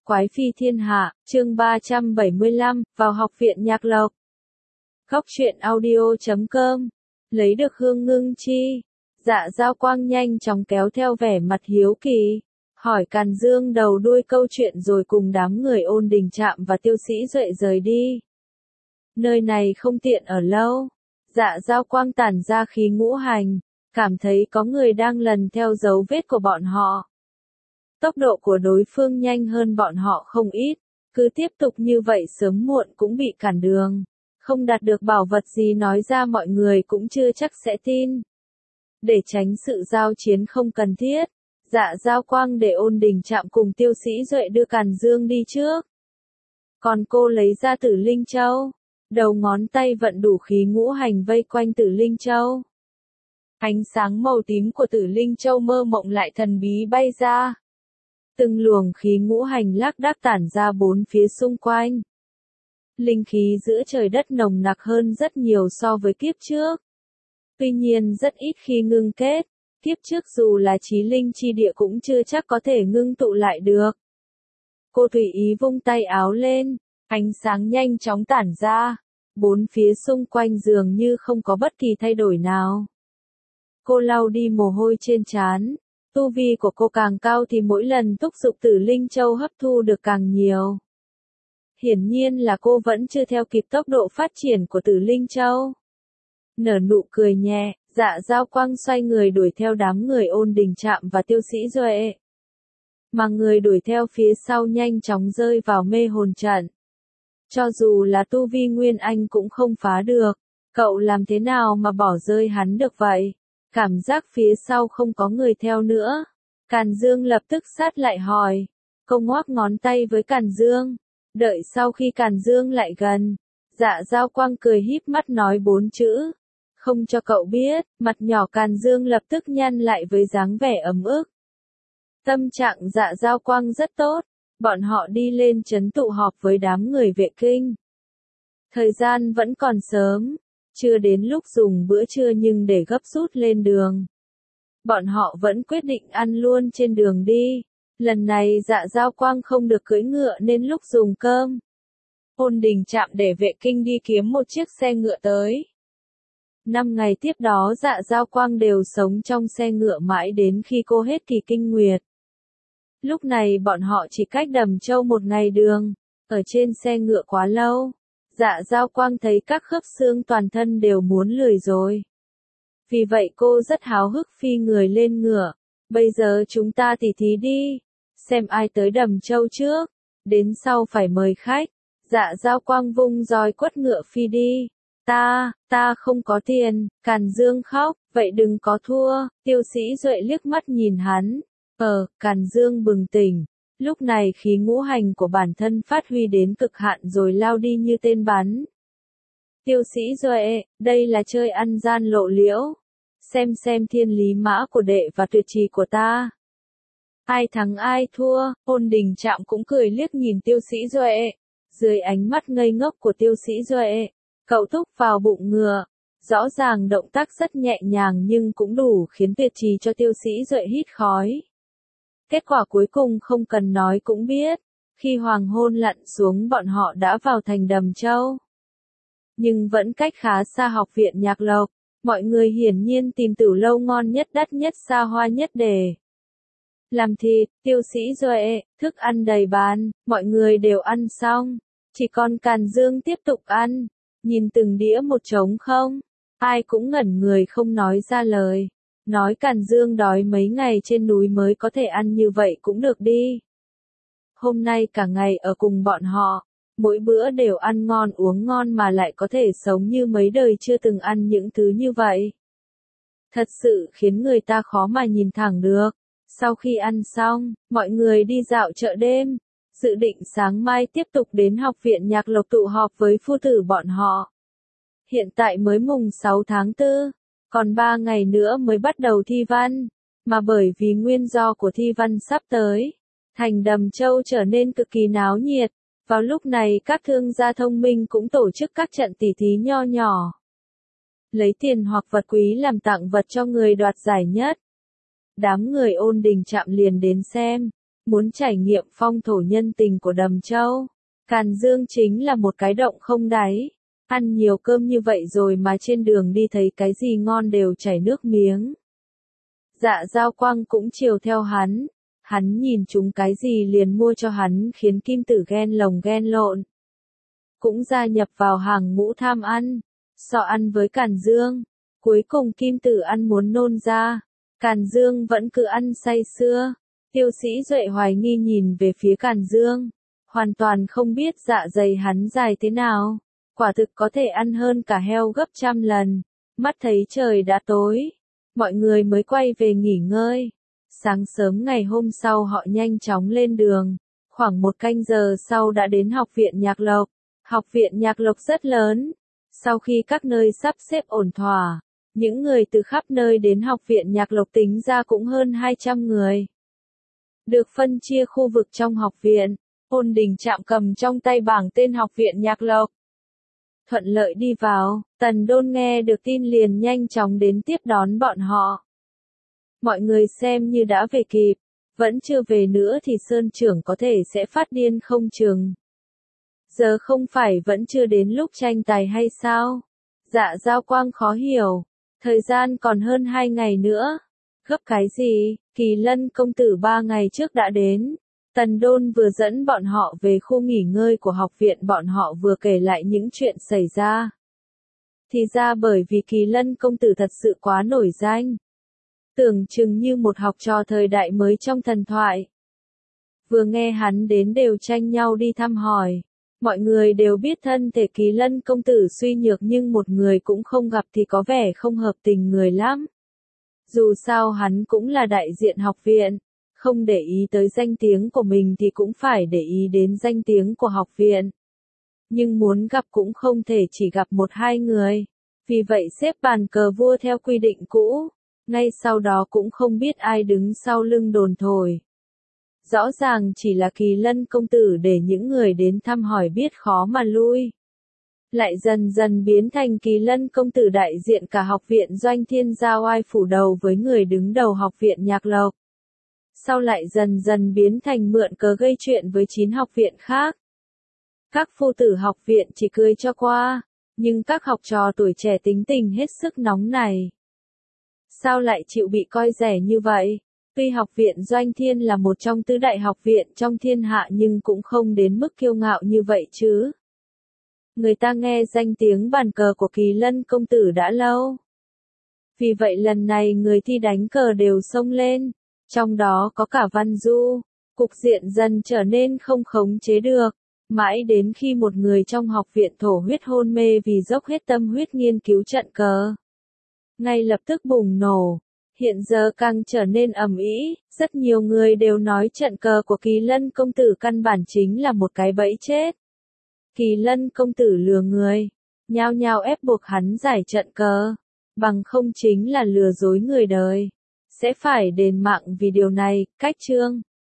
Quái phi thiên hạ, chương 375, vào học viện Nhạc Lộc. Góc truyện audio.com. Lấy được hương ngưng chi. Dạ Dao Quang nhanh chóng kéo theo vẻ mặt hiếu kỳ. Hỏi Càn Dương đầu đuôi câu chuyện rồi cùng đám người Ôn Đình Trạm và Tiêu Sĩ Duệ rời đi. Nơi này không tiện ở lâu. Dạ Dao Quang tản ra khí ngũ hành. Cảm thấy có người đang lần theo dấu vết của bọn họ. Tốc độ của đối phương nhanh hơn bọn họ không ít, cứ tiếp tục như vậy sớm muộn cũng bị cản đường. Không đạt được bảo vật gì nói ra mọi người cũng chưa chắc sẽ tin. Để tránh sự giao chiến không cần thiết, Dạ Dao Quang để Ôn Đình Trạm cùng Tiêu Sĩ Duệ đưa Càn Dương đi trước. Còn cô lấy ra Tử Linh Châu, đầu ngón tay vận đủ khí ngũ hành vây quanh Tử Linh Châu. Ánh sáng màu tím của Tử Linh Châu mơ mộng lại thần bí bay ra. Từng luồng khí ngũ hành lác đác tản ra bốn phía xung quanh. Linh khí giữa trời đất nồng nặc hơn rất nhiều so với kiếp trước. Tuy nhiên rất ít khi ngưng kết, kiếp trước dù là chí linh chi địa cũng chưa chắc có thể ngưng tụ lại được. Cô tùy ý vung tay áo lên, ánh sáng nhanh chóng tản ra, bốn phía xung quanh dường như không có bất kỳ thay đổi nào. Cô lau đi mồ hôi trên trán. Tu vi của cô càng cao thì mỗi lần thúc giục Tử Linh Châu hấp thu được càng nhiều. Hiển nhiên là cô vẫn chưa theo kịp tốc độ phát triển của Tử Linh Châu. Nở nụ cười nhẹ, Dạ Dao Quang xoay người đuổi theo đám người Ôn Đình Trạm và Tiêu Sĩ Duệ. Mà người đuổi theo phía sau nhanh chóng rơi vào mê hồn trận. Cho dù là tu vi Nguyên Anh cũng không phá được, cậu làm thế nào mà bỏ rơi hắn được vậy? Cảm giác phía sau không có người theo nữa. Càn Dương lập tức sát lại hỏi. Cô ngoắc ngón tay với Càn Dương. Đợi sau khi Càn Dương lại gần, Dạ Dao Quang cười híp mắt nói 4 chữ. Không cho cậu biết, mặt nhỏ Càn Dương lập tức nhăn lại với dáng vẻ ấm ức. Tâm trạng Dạ Dao Quang rất tốt. Bọn họ đi lên trấn tụ họp với đám người vệ kinh. Thời gian vẫn còn sớm. Chưa đến lúc dùng bữa trưa nhưng để gấp rút lên đường. Bọn họ vẫn quyết định ăn luôn trên đường đi. Lần này Dạ Dao Quang không được cưỡi ngựa nên lúc dùng cơm. Ôn Đình Trạm để vệ kinh đi kiếm một chiếc xe ngựa tới. 5 ngày tiếp đó Dạ Dao Quang đều sống trong xe ngựa mãi đến khi cô hết kỳ kinh nguyệt. Lúc này bọn họ chỉ cách Đầm Châu 1 ngày đường. Ở trên xe ngựa quá lâu. Dạ Dao Quang thấy các khớp xương toàn thân đều muốn lười rồi. Vì vậy cô rất háo hức phi người lên ngựa. Bây giờ chúng ta tỉ thí đi. Xem ai tới Đầm Châu trước. Đến sau phải mời khách. Dạ Dao Quang vung roi quất ngựa phi đi. Ta không có tiền. Càn Dương khóc. Vậy đừng có thua. Tiêu Sĩ Duệ liếc mắt nhìn hắn. Càn Dương bừng tỉnh. Lúc này khí ngũ hành của bản thân phát huy đến cực hạn rồi lao đi như tên bắn. Tiêu Sĩ Duệ, đây là chơi ăn gian lộ liễu. Xem thiên lý mã của đệ và tuyệt trì của ta. Ai thắng ai thua, Ôn Đình Trạm cũng cười liếc nhìn Tiêu Sĩ Duệ. Dưới ánh mắt ngây ngốc của Tiêu Sĩ Duệ, cậu thúc vào bụng ngựa. Rõ ràng động tác rất nhẹ nhàng nhưng cũng đủ khiến tuyệt trì cho Tiêu Sĩ Duệ hít khói. Kết quả cuối cùng không cần nói cũng biết, khi hoàng hôn lặn xuống bọn họ đã vào thành Đầm Châu. Nhưng vẫn cách khá xa học viện Nhạc Lộc, mọi người hiển nhiên tìm tử lâu ngon nhất đắt nhất xa hoa nhất để làm thịt. Tiêu Sĩ Duệ, thức ăn đầy bàn, mọi người đều ăn xong, chỉ còn Càn Dương tiếp tục ăn, nhìn từng đĩa một trống không, ai cũng ngẩn người không nói ra lời. Nói Càn Dương đói mấy ngày trên núi mới có thể ăn như vậy cũng được đi. Hôm nay cả ngày ở cùng bọn họ, mỗi bữa đều ăn ngon uống ngon mà lại có thể sống như mấy đời chưa từng ăn những thứ như vậy. Thật sự khiến người ta khó mà nhìn thẳng được. Sau khi ăn xong, mọi người đi dạo chợ đêm, dự định sáng mai tiếp tục đến học viện Nhạc Lộc tụ họp với phu tử bọn họ. Hiện tại mới mùng 6 tháng 4. Còn 3 ngày nữa mới bắt đầu thi văn, mà bởi vì nguyên do của thi văn sắp tới, thành Đầm Châu trở nên cực kỳ náo nhiệt. Vào lúc này các thương gia thông minh cũng tổ chức các trận tỉ thí nho nhỏ. Lấy tiền hoặc vật quý làm tặng vật cho người đoạt giải nhất. Đám người Ôn Đình Trạm liền đến xem, muốn trải nghiệm phong thổ nhân tình của Đầm Châu. Càn Dương chính là một cái động không đáy. Ăn nhiều cơm như vậy rồi mà trên đường đi thấy cái gì ngon đều chảy nước miếng. Dạ Giao Quang cũng chiều theo hắn. Hắn nhìn chúng cái gì liền mua cho hắn khiến Kim Tử ghen lồng ghen lộn. Cũng gia nhập vào hàng ngũ tham ăn. So ăn với Càn Dương. Cuối cùng Kim Tử ăn muốn nôn ra. Càn Dương vẫn cứ ăn say sưa. Tiêu Sĩ Duệ hoài nghi nhìn về phía Càn Dương. Hoàn toàn không biết dạ dày hắn dài thế nào. Quả thực có thể ăn hơn cả heo gấp trăm lần. Mắt thấy trời đã tối. Mọi người mới quay về nghỉ ngơi. Sáng sớm ngày hôm sau họ nhanh chóng lên đường. Khoảng 1 canh giờ sau đã đến Học viện Nhạc Lộc. Học viện Nhạc Lộc rất lớn. Sau khi các nơi sắp xếp ổn thỏa, những người từ khắp nơi đến Học viện Nhạc Lộc tính ra cũng hơn 200 người. Được phân chia khu vực trong học viện, Ôn Đình Trạm cầm trong tay bảng tên Học viện Nhạc Lộc. Thuận lợi đi vào, Tần Đôn nghe được tin liền nhanh chóng đến tiếp đón bọn họ. Mọi người xem như đã về kịp, vẫn chưa về nữa thì Sơn trưởng có thể sẽ phát điên không chừng. Giờ không phải vẫn chưa đến lúc tranh tài hay sao? Dạ Giao Quang khó hiểu, thời gian còn hơn 2 ngày nữa. Gấp cái gì? Kỳ Lân công tử 3 ngày trước đã đến. Tần Đôn vừa dẫn bọn họ về khu nghỉ ngơi của học viện, bọn họ vừa kể lại những chuyện xảy ra. Thì ra bởi vì Kỳ Lân công tử thật sự quá nổi danh. Tưởng chừng như một học trò thời đại mới trong thần thoại. Vừa nghe hắn đến đều tranh nhau đi thăm hỏi. Mọi người đều biết thân thể Kỳ Lân công tử suy nhược nhưng một người cũng không gặp thì có vẻ không hợp tình người lắm. Dù sao hắn cũng là đại diện học viện, không để ý tới danh tiếng của mình thì cũng phải để ý đến danh tiếng của học viện. Nhưng muốn gặp cũng không thể chỉ gặp 1-2 người, vì vậy xếp bàn cờ vua theo quy định cũ, ngay sau đó cũng không biết ai đứng sau lưng đồn thổi. Rõ ràng chỉ là Kỳ Lân công tử để những người đến thăm hỏi biết khó mà lui. Lại dần dần biến thành Kỳ Lân công tử đại diện cả học viện Doanh Thiên giao oai phủ đầu với người đứng đầu học viện Nhạc Lộc. Sau lại dần dần biến thành mượn cớ gây chuyện với 9 học viện khác. Các phu tử học viện chỉ cười cho qua, nhưng các học trò tuổi trẻ tính tình hết sức nóng này. Sao lại chịu bị coi rẻ như vậy? Tuy học viện Doanh Thiên là một trong tứ đại học viện trong thiên hạ nhưng cũng không đến mức kiêu ngạo như vậy chứ. Người ta nghe danh tiếng bàn cờ của Kỳ Lân công tử đã lâu. Vì vậy lần này người thi đánh cờ đều xông lên, trong đó có cả Văn Du. Cục diện dần trở nên không khống chế được, mãi đến khi một người trong học viện thổ huyết hôn mê vì dốc hết tâm huyết nghiên cứu trận cờ. Ngay lập tức bùng nổ. Hiện giờ càng trở nên ầm ĩ, rất nhiều người đều nói trận cờ của Kỳ Lân công tử căn bản chính là một cái bẫy chết. Kỳ Lân công tử lừa người, nhao nhao ép buộc hắn giải trận cờ, bằng không chính là lừa dối người đời. Sẽ phải đền mạng vì điều này, cách chương.